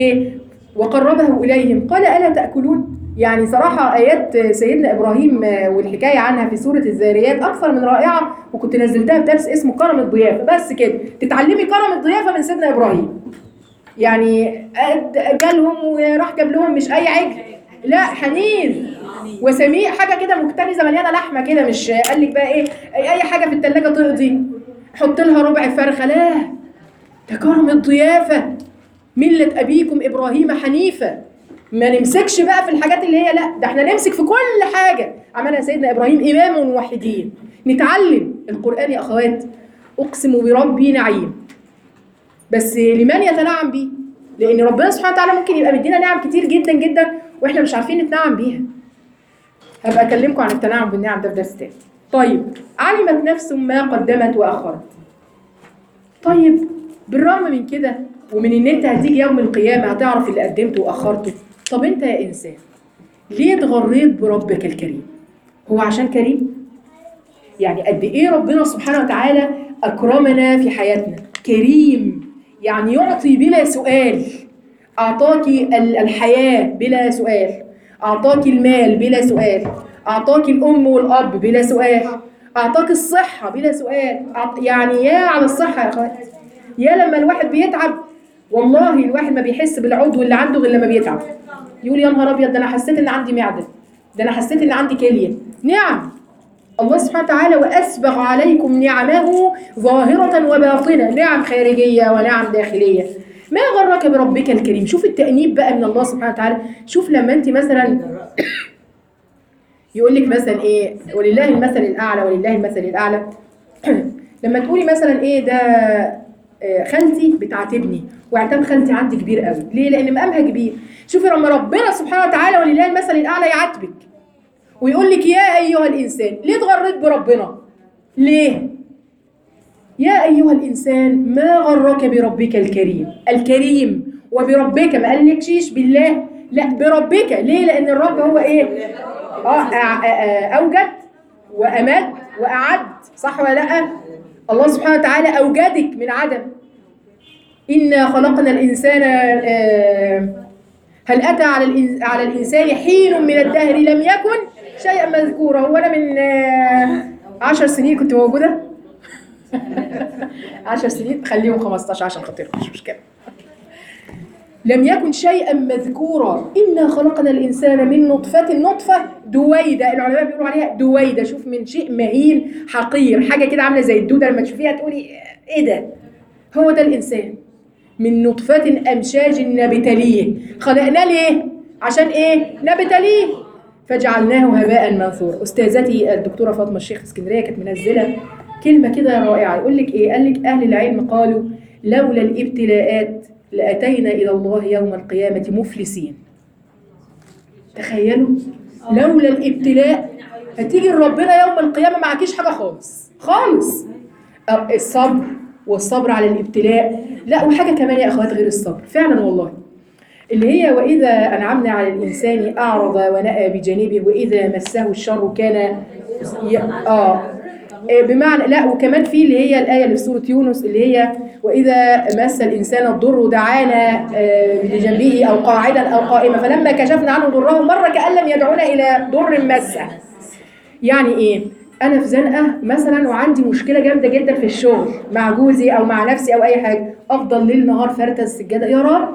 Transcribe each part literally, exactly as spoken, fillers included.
وقربه إليهم قال ألا تأكلون. يعني صراحة آيات سيدنا إبراهيم والحكاية عنها في سورة الذاريات أكثر من رائعة، وكنت نزلتها في درس اسمه كرم الضيافة. بس كده تتعلمي كرم الضيافة من سيدنا إبراهيم. يعني جالهم وراح جاب لهم مش أي عجل، لا حنيذ وسميء، حاجة كده مكتنزة مليانة لحمة كده، مش قال لك بقى إيه أي حاجة في التلاجة تقضي، حط لها ربع فرخة، لا ده كرم الضيافة. ملة أبيكم إبراهيم حنيفة. ما نمسكش بقى في الحاجات اللي هي لا، ده احنا نمسك في كل حاجة عملها سيدنا إبراهيم، إمام موحدين. نتعلم القرآن يا أخوات، أقسم بربي نعيم، بس لمن يتنعم بيه؟ لأن ربنا سبحانه وتعالى ممكن يبقى مدينا نعم كتير جدا جدا وإحنا مش عارفين نتنعم بيها. هبقى أكلمكم عن التنعم بالنعم ده في درس تاني. طيب، علمت نفس ما قدمت وأخرت. طيب بالرغم من كده ومن ان انت هتيجي يوم القيامه هتعرف اللي قدمته واخرته، طب انت يا انسان ليه اتغريت بربك الكريم؟ هو عشان كريم؟ يعني قد ايه ربنا سبحانه وتعالى اكرمنا في حياتنا. كريم يعني يعطي بلا سؤال. اعطاكي الحياه بلا سؤال، اعطاكي المال بلا سؤال، اعطاكي الام والاب بلا سؤال، اعطاكي الصحه بلا سؤال. يعني يا على الصحه يا اخوات، يا لما الواحد بيتعب، والله الواحد ما بيحس بالعضو اللي عنده غير لما بيتعب. يقول يا نهار ابيض، ده انا حسيت ان عندي معده، ده انا حسيت ان عندي كليه. نعم الله سبحانه وتعالى، واسبغ عليكم نعمه ظاهره وباطنه، نعم خارجيه ونعم داخليه. ما غرك بربك الكريم؟ شوف التأنيب بقى من الله سبحانه وتعالى. شوف لما انت مثلا يقول لك مثلا ايه، ولله المثل الاعلى، ولله المثل الاعلى. لما تقولي مثلا ايه ده خالتي بتعاتبني، واعتاب خالتي عندي كبير قوي. ليه؟ لان مقامها كبير. شوفي لما ربنا سبحانه وتعالى ولله المثل الاعلى يعاتبك ويقول لك يا ايها الانسان، ليه اتغريت بربنا؟ ليه؟ يا ايها الانسان ما غرك بربك الكريم. الكريم وبربك، ما قالكش بالله، لا بربك. ليه؟ لان الرب هو ايه؟ اه اوجد وامد واعد، صح ولا لا؟ الله سبحانه وتعالى اوجدك من عدم. إنا خلقنا الإنسان، هل أتى على على الإنسان حين من الدهر لم يكن شيئا مذكورا. هو أنا من عشر سنين كنت موجودة؟ عشر سنين خليهم خمستاشر عشان خاطركم، مش مشكلة. لم يكن شيئا مذكورا. إنا خلقنا الإنسان من نطفة، نطفة دويدة، العلماء بيقولوا عليها دويدة. شوف، من شيء مهين حقير، حاجة كده عاملة زي الدودة لما تشوفيها تقولي إيه ده؟ هو ده الإنسان. من نطفة أمشاج نبتليه. خلقنا ليه؟ عشان إيه؟ نبتليه فجعلناه هباء منثورا. أستاذتي الدكتورة فاطمة الشيخ اسكندرية كانت منزلة كلمة كده رائعة، يقول لك إيه؟ قال لك أهل العلم قالوا لولا الابتلاءات لأتينا إلى الله يوم القيامة مفلسين. تخيلوا، لولا الابتلاء هتيجي لربنا يوم القيامة معكيش حاجة خالص خالص. الصبر والصبر على الابتلاء. لا، وحاجة كمان يا أخوات غير الصبر فعلا والله، اللي هي وإذا أنعمنا على الإنسان أعرض ونأى بجانبه وإذا مسه الشر كان ي... آه بمعنى لا، وكمان في اللي هي الآية اللي في سورة يونس اللي هي وإذا مس الإنسان الضر دعانا بجنبه أو قاعدا أو قائما فلما كشفنا عنه ضره مر كأن لم يدعونا إلى ضر مسه. يعني إيه؟ أنا في زنقة مثلا وعندي مشكلة جامدة جدا في الشغل مع جوزي أو مع نفسي أو أي حاجة، أفضل ليل نهار فارتة السجادة، يا رب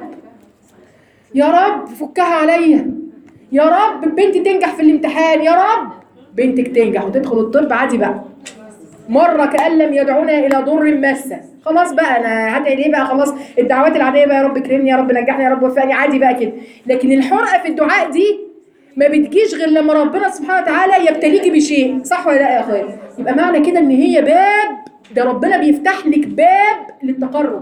يا رب فكها عليا، يا رب بنتي تنجح في الامتحان، يا رب بنتك تنجح وتدخل الطب عادي بقى، مرة كأن لم يدعونا إلى ضر مسه. خلاص بقى أنا هدعي ليه بقى؟ خلاص الدعوات العادية بقى، يا رب كرمني، يا رب نجحني، يا رب وفقني، عادي بقى كده. لكن الحرقة في الدعاء دي ما بتجيش غير لما ربنا سبحانه وتعالى يبتليكي بشيء، صح ولا لا يا اخويا؟ يبقى معنى كده ان هي باب، ده ربنا بيفتح لك باب للتقرب،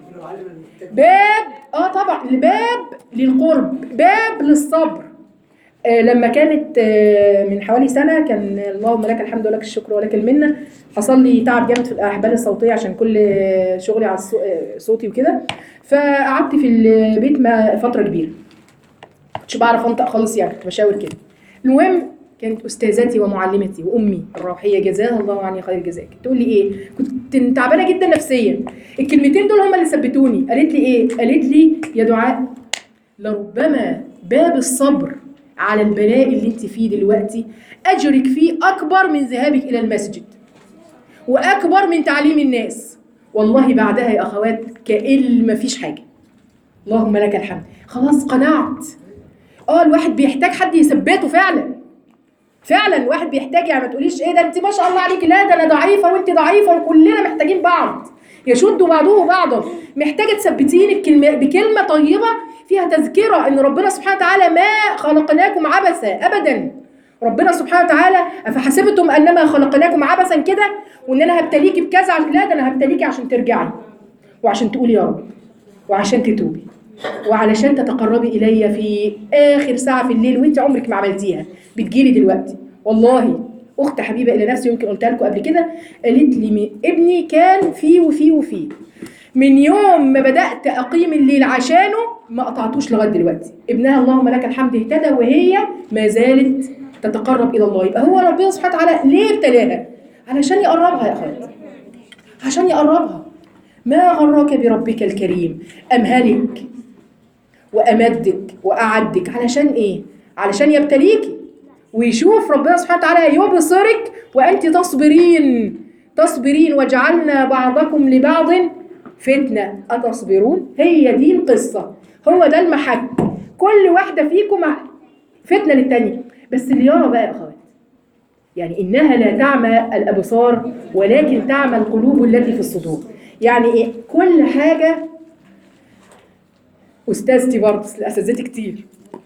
باب اه طبعا باب للقرب، باب للصبر. آه لما كانت آه من حوالي سنه كان اللهم لك الحمد ولك الشكر ولك المنه، حصل لي تعب جامد في الاحبال الصوتيه عشان كل شغلي على صوتي وكده، فقعدت في البيت ما فتره كبيره كنتش بعرف انطق خالص، يعني كنت بشاور كده. المهم كانت استاذتي ومعلمتي وامي الروحيه جزاها الله عني خير جزاك تقول لي ايه، كنت تعبانه جدا نفسيا، الكلمتين دول هم اللي ثبتوني. قالت لي ايه؟ قالت لي يا دعاء لربما باب الصبر على البلاء اللي انت فيه دلوقتي اجرك فيه اكبر من ذهابك الى المسجد، واكبر من تعليم الناس. والله بعدها يا اخوات كأن مفيش حاجه. اللهم لك الحمد، خلاص قنعت. اه الواحد بيحتاج حد يثبته فعلا فعلا، واحد بيحتاج، يعني ما تقوليش ايه ده انت ما شاء الله عليك، لا ده انا ضعيفه وانت ضعيفه وكلنا محتاجين بعض، يشد بعضه بعضا. محتاجه تثبتيني بكلمه بكلمه طيبه فيها تذكره ان ربنا سبحانه وتعالى ما خلقناكم عبثا ابدا. ربنا سبحانه وتعالى افحسبتم انما خلقناكم عبثا كده وان انا هبتليكي بكذا، لا ده انا هبتليكي عشان ترجعي وعشان تقولي يا رب وعشان تتوبي وعلشان تتقربي الي في اخر ساعه في الليل وانت عمرك ما عملتيها، بتجيلي دلوقتي. والله اخت حبيبه الى نفسي يمكن قلتها لكم قبل كده، قالت لي ابني كان فيه وفيه وفيه، من يوم ما بدات اقيم الليل عشانه ما قطعتوش لغايه دلوقتي. ابنها اللهم لك الحمد اهتدى وهي ما زالت تتقرب الى الله. يبقى هو ربنا سبحانه وتعالى ليه ابتلاها؟ علشان يقربها يا اخواتي، عشان يقربها. ما غرك بربك الكريم، امهلك وامدك واعدك علشان ايه؟ علشان يبتليكي ويشوف ربنا سبحانه وتعالى يبصرك وانت تصبرين تصبرين وجعلنا بعضكم لبعض فتنه اتصبرون. هي دي القصه، هو ده المحك. كل واحده فيكم فتنه للتانيه، بس اللي يرى بقى يا اخوات، يعني انها لا تعمى الابصار ولكن تعمى القلوب التي في الصدور. يعني ايه؟ كل حاجه استاذتي برضه اساتذتي كتير،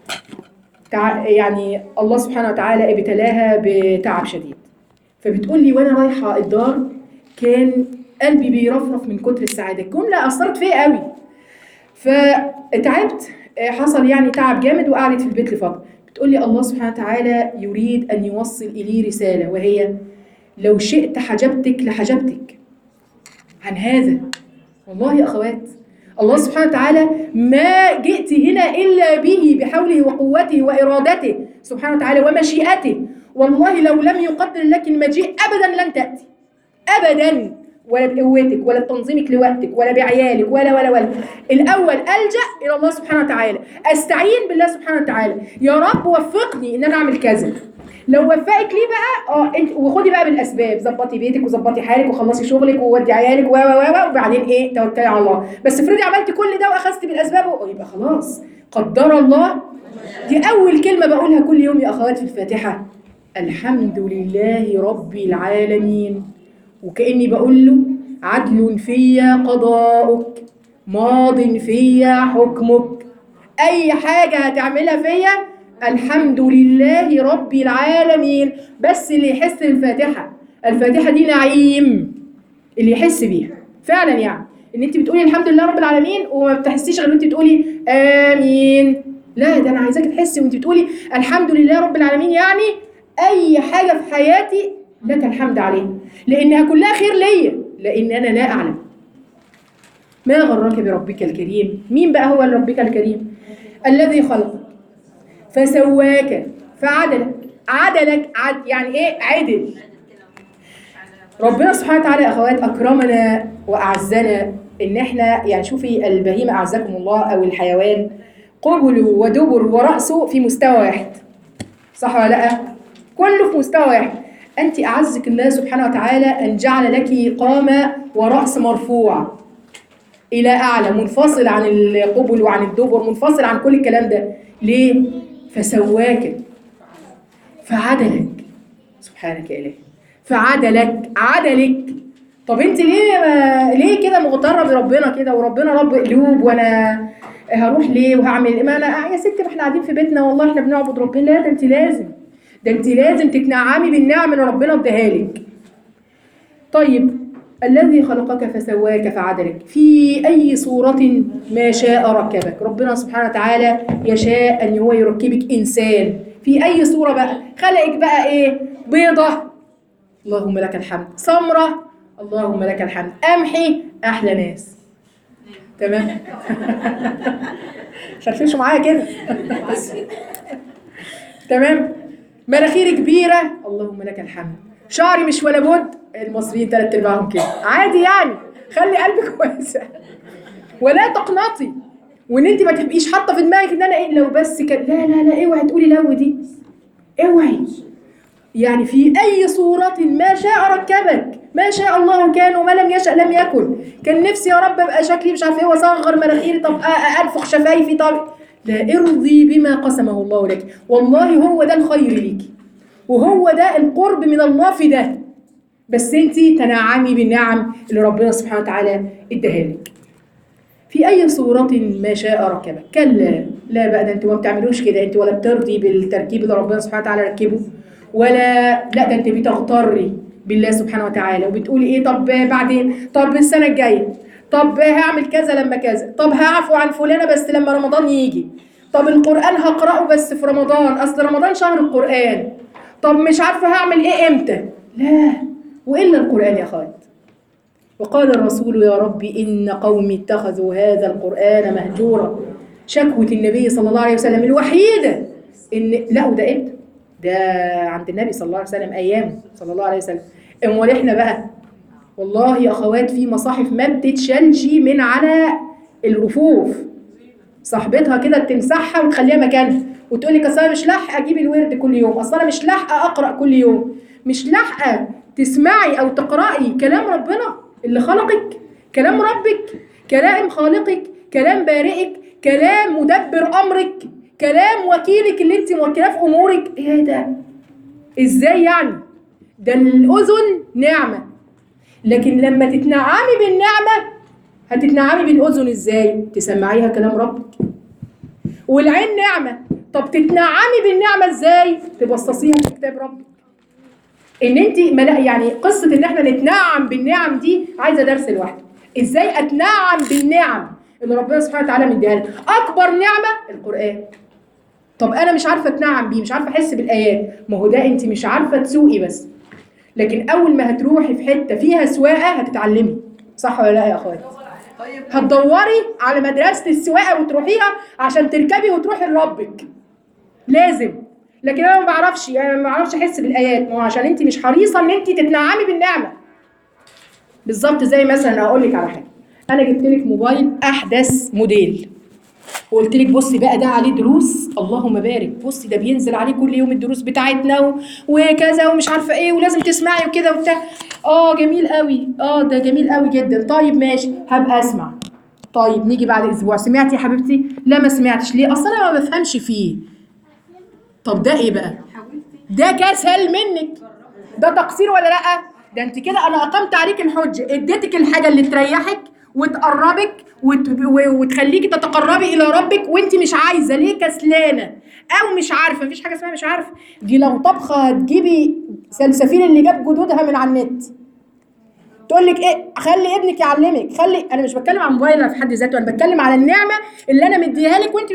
يعني الله سبحانه وتعالى ابتلاها بتعب شديد، فبتقول لي وانا رايحه الدار كان قلبي بيرفرف من كتر السعاده. الجمله اثرت فيا قوي، فتعبت، حصل يعني تعب جامد وقعدت في البيت لفتره. بتقول لي الله سبحانه وتعالى يريد ان يوصل الي رساله، وهي لو شئت حجبتك لحجبتك عن هذا. والله يا اخوات الله سبحانه وتعالى ما جئت هنا إلا به بحوله وقوته وإرادته سبحانه وتعالى ومشيئته. والله لو لم يقدر لك المجيء أبدا لن تأتي أبدا، ولا بقوتك ولا بتنظيمك لوقتك ولا بعيالك ولا ولا ولا. الأول ألجأ إلى الله سبحانه وتعالى، أستعين بالله سبحانه وتعالى، يا رب وفقني إن أنا أعمل كذا. لو وفقك ليه بقى اه انت وخدي بقى بالاسباب، ظبطي بيتك وظبطي حالك وخلصي شغلك وودي عيالك و و و وبعدين ايه توكلي على الله. بس افرضي عملتي كل ده واخذتي بالاسباب يبقى خلاص قدر الله. دي اول كلمه بقولها كل يوم يا اخوات في الفاتحه، الحمد لله رب العالمين، وكاني بقول له عدل فيا قضاؤك ماض فيا حكمك. اي حاجه هتعملها فيا الحمد لله رب العالمين. بس اللي يحس الفاتحة، الفاتحة دي نعيم، اللي يحس بيها فعلا، يعني ان انت بتقولي الحمد لله رب العالمين وما بتحسيش غير انت بتقولي امين. لا ده انا عايزاك تحسي وانت بتقولي الحمد لله رب العالمين، يعني اي حاجة في حياتي لك الحمد عليها، لانها كلها خير ليا، لان انا لا اعلم. ما غرك بربك الكريم. مين بقى هو ربك الكريم؟ الذي خلقك فسواك فعدلك. عدلك عد يعني ايه؟ عدل. ربنا سبحانه وتعالى يا اخوات اكرمنا واعزنا ان احنا، يعني شوفي البهيمه اعزكم الله او الحيوان قبله ودبر وراسه في مستوى واحد، صح ولا لا؟ كله في مستوى واحد. انت اعزك الله سبحانه وتعالى ان جعل لك قامه وراس مرفوع الى اعلى، منفصل عن القبل وعن الدبر، منفصل عن كل الكلام ده. ليه؟ فسواك فعدلك. سبحانك يا إلهي، فعدلك عدلك. طب انت ليه ليه كده مغتره بربنا كده، وربنا رب قلوب وانا هروح ليه وهعمل ما انا يا ستي ما احنا قاعدين في بيتنا والله احنا بنعبد ربنا. لا ده انت لازم ده انت لازم تتنعمي بالنعم اللي ربنا اداها لك. طيب الذي خلقك فسواك فعدلك في أي صورة ما شاء ركبك. ربنا سبحانه وتعالى يشاء أن هو يركبك إنسان في أي صورة بقى. خلقك بقى إيه؟ بيضة، اللهم لك الحمد. سمرة، اللهم لك الحمد. قمحي، أحلى ناس. تمام؟ فرفشوا معايا كده. تمام؟ مناخيري كبيرة، اللهم لك الحمد. شعري مش ولا بد، المصريين ثلاث ارباعهم كده عادي، يعني خلي قلبك واسع ولا تقنطي وان انت ما تبقيش حاطه في دماغك ان انا ايه لو بس كان، لا لا لا اوعي تقولي لو دي، اوعي. يعني في اي صورة ما شاء ركبك، ما شاء الله كان وما لم يشأ لم يكن. كان نفسي يا رب ابقى شكلي مش عارف ايه واصغر مناخيري، طب انفخ شفايفي، طب لا، ارضي بما قسمه الله لك، والله هو ده الخير ليكي وهو ده القرب من الله في ده. بس انت تنعمي بالنعم اللي ربنا سبحانه وتعالى اداها لك. في اي صورة ما شاء ركبك، كلا لا بقى، ده انتوا ما بتعملوش كده، انت ولا بترضي بالتركيب اللي ربنا سبحانه وتعالى ركبه، ولا لا، ده انت بتغتري بالله سبحانه وتعالى وبتقولي ايه، طب بعدين، طب السنة الجاية، طب هعمل كذا لما كذا، طب هعفو عن فلانة بس لما رمضان يجي، طب القرآن هقرأه بس في رمضان، اصل رمضان شهر القرآن، طب مش عارفة هعمل ايه امتى. لا، وإلا القرآن يا خالد. وقال الرسول يا رب إن قومي اتخذوا هذا القرآن مهجورا. شكوة النبي صلى الله عليه وسلم الوحيدة إن لا، وده إمتى؟ ده عند النبي صلى الله عليه وسلم أيام صلى الله عليه وسلم. أمال إحنا بقى والله يا أخوات في مصاحف ما بتتشالش من على الرفوف، صاحبتها كده تمسحها وتخليها مكانها وتقول لك أصل أنا مش لاحقة أجيب الورد كل يوم، أصل أنا مش لاحقة أقرأ كل يوم، مش لاحقة تسمعي أو تقرأي كلام ربنا اللي خلقك، كلام ربك، كلام خالقك، كلام بارئك، كلام مدبر أمرك، كلام وكيلك اللي انت موكلاه في أمورك. ايه ده؟ ازاي يعني؟ ده الأذن نعمة، لكن لما تتنعمي بالنعمة هتتنعمي بالأذن ازاي؟ تسمعيها كلام ربك. والعين نعمة، طب تتنعمي بالنعمة ازاي؟ تبصصيها في كتاب ربك. ان انت ملا يعني قصه ان احنا نتنعم بالنعم دي عايزه درس لوحده. ازاي اتنعم بالنعم اللي ربنا سبحانه وتعالى مديها لنا؟ اكبر نعمه القران. طب انا مش عارفه اتنعم بيه، مش عارفه احس بالايات، ما هو ده انت مش عارفه تسوقي بس، لكن اول ما هتروحي في حته فيها سواقه هتتعلمي. صح ولا لا يا اخوات؟ هتدوري على مدرسه السواقه وتروحيها عشان تركبي وتروحي لربك، لازم. لكن انا ما بعرفش، انا ما بعرفش احس بالايات، ما هو عشان انت مش حريصه ان انت تتنعمي بالنعمه. بالظبط زي مثلا اقول لك على حاجه، انا جبت لك موبايل احدث موديل وقلت لك بصي بقى ده عليه دروس، اللهم بارك، بصي ده بينزل عليه كل يوم الدروس بتاعتنا وكذا ومش عارفه ايه ولازم تسمعي وكده وبتاع. اه جميل قوي، اه ده جميل قوي جدا، طيب ماشي هبقى اسمع. طيب نيجي بعد اسبوع، سمعتي يا حبيبتي؟ لا ما سمعتش. ليه؟ اصل انا ما بفهمش فيه. طب ده ايه بقى؟ ده كسل منك، ده تقصير ولا لا؟ ده انت كده انا اقمت عليك الحجه، اديتك الحاجه اللي تريحك وتقربك وت... وتخليكي تتقربي الى ربك وانت مش عايزه. ليه؟ كسلانه او مش عارفه. مفيش حاجه اسمها مش عارفه، دي لو طبخه هتجيبي سلسفيل اللي جاب جدودها من على النت تقول لك ايه، خلي ابنك يعلمك، خلي. انا مش بتكلم عن موبايل في حد ذاته، انا بتكلم على النعمه اللي انا مديها لك وانت